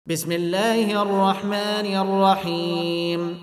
بسم الله الرحمن الرحيم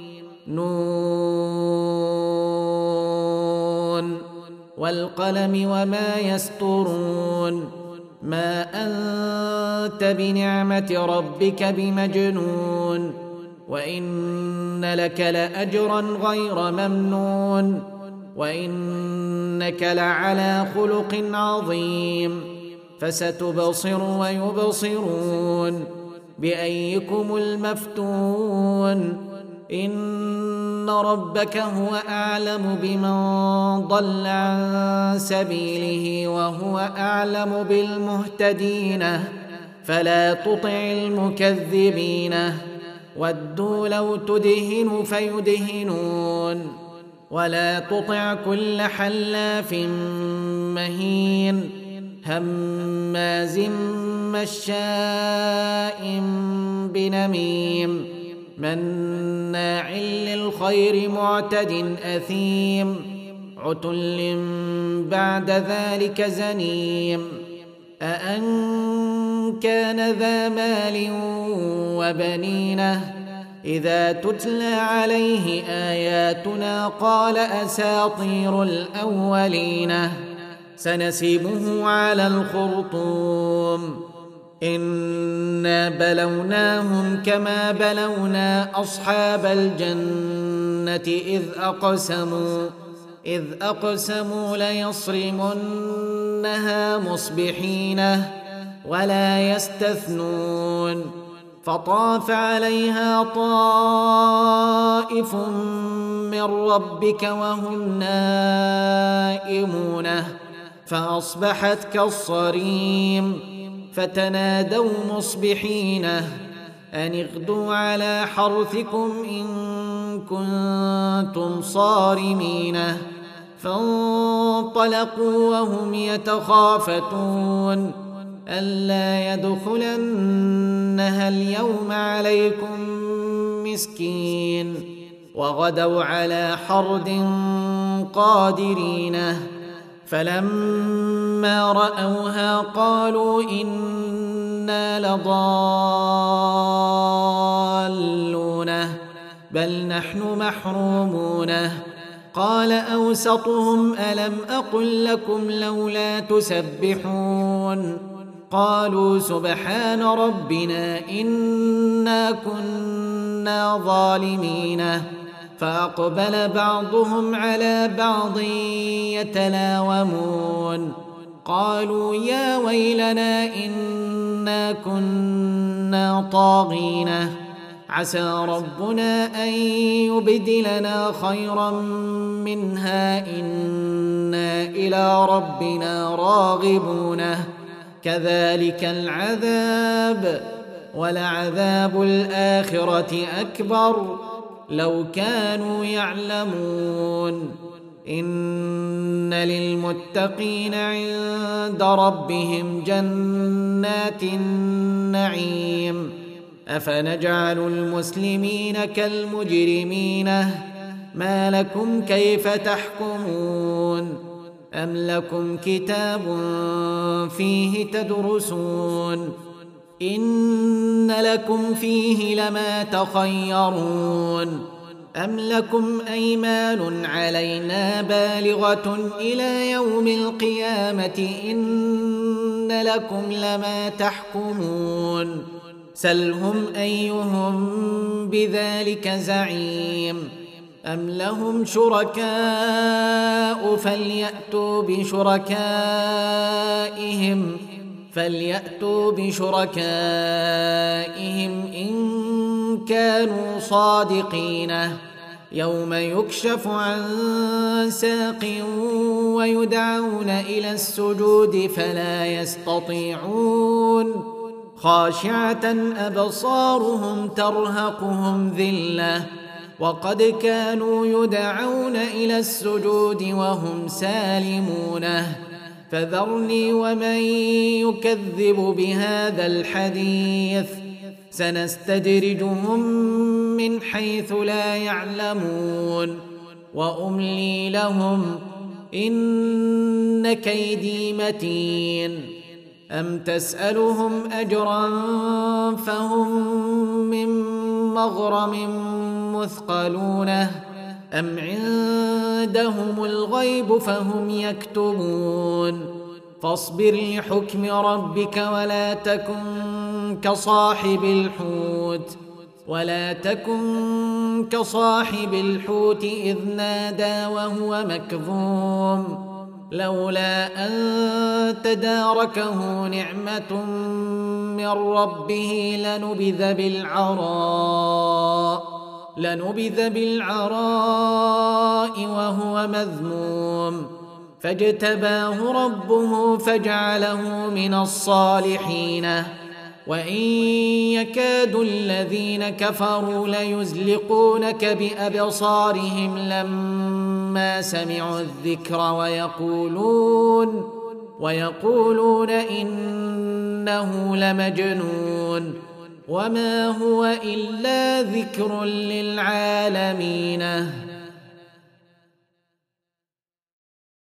نون والقلم وما يسطرون ما أنت بنعمة ربك بمجنون وإن لك لأجرا غير ممنون وإنك لعلى خلق عظيم فستبصر ويبصرون بأيكم المفتون إن ربك هو أعلم بمن ضل عن سبيله وهو أعلم بالمهتدين فلا تطع المكذبين ودوا لو تدهن فيدهنون ولا تطع كل حلاف مهين هماز مشاء بنميم مناع للخير معتد أثيم عتل بعد ذلك زنيم أأن كان ذا مال وبنينه إذا تتلى عليه آياتنا قال أساطير الأولين سنسيبه على الخرطوم إنا بلوناهم كما بلونا أصحاب الجنة إذ أقسموا ليصرمنها مصبحين ولا يستثنون فطاف عليها طائف من ربك وهم نائمون فأصبحت كالصريم فتنادوا مصبحين أن اغدوا على حرثكم إن كنتم صارمين فانطلقوا وهم يتخافتون ألا يدخلنها اليوم عليكم مسكين وغدوا على حرد قادرين فلما رأوها قالوا إنا لضالون بل نحن محرومون قال أوسطهم ألم أقل لكم لولا تسبحون قالوا سبحان ربنا إنا كنا ظالمين فأقبل بعضهم على بعض يتلاومون قالوا يا ويلنا إنا كنا طاغين عسى ربنا أن يبدلنا خيرا منها إنا إلى ربنا راغبون كذلك العذاب ولعذاب الآخرة أكبر لو كانوا يعلمون إن للمتقين عند ربهم جنات النعيم أفنجعل المسلمين كالمجرمين ما لكم كيف تحكمون أم لكم كتاب فيه تدرسون إن لكم فيه لما تخيرون أم لكم أيمان علينا بالغة إلى يوم القيامة إن لكم لما تحكمون سلهم أيهم بذلك زعيم أم لهم شركاء فليأتوا بشركائهم إن كانوا صادقين يوم يكشف عن ساق ويدعون إلى السجود فلا يستطيعون خاشعة أبصارهم ترهقهم ذلة وقد كانوا يدعون إلى السجود وهم سالمونه فذرني ومن يكذب بهذا الحديث سنستدرجهم من حيث لا يعلمون وأملي لهم إن كيدي متين أم تسألهم أجرا فهم من مغرم مثقلون أم عندهم الغيب فهم يكتبون فاصبر لحكم ربك ولا تكن كصاحب الحوت إذ نادى وهو مكظوم لولا أن تداركه نعمة من ربه لنبذ بالعراء وهو مذموم فاجتباه ربه فجعله من الصالحين وإن يكاد الذين كفروا ليزلقونك بأبصارهم لما سمعوا الذكر ويقولون إنه لمجنون وما هو إلا ذكر للعالمين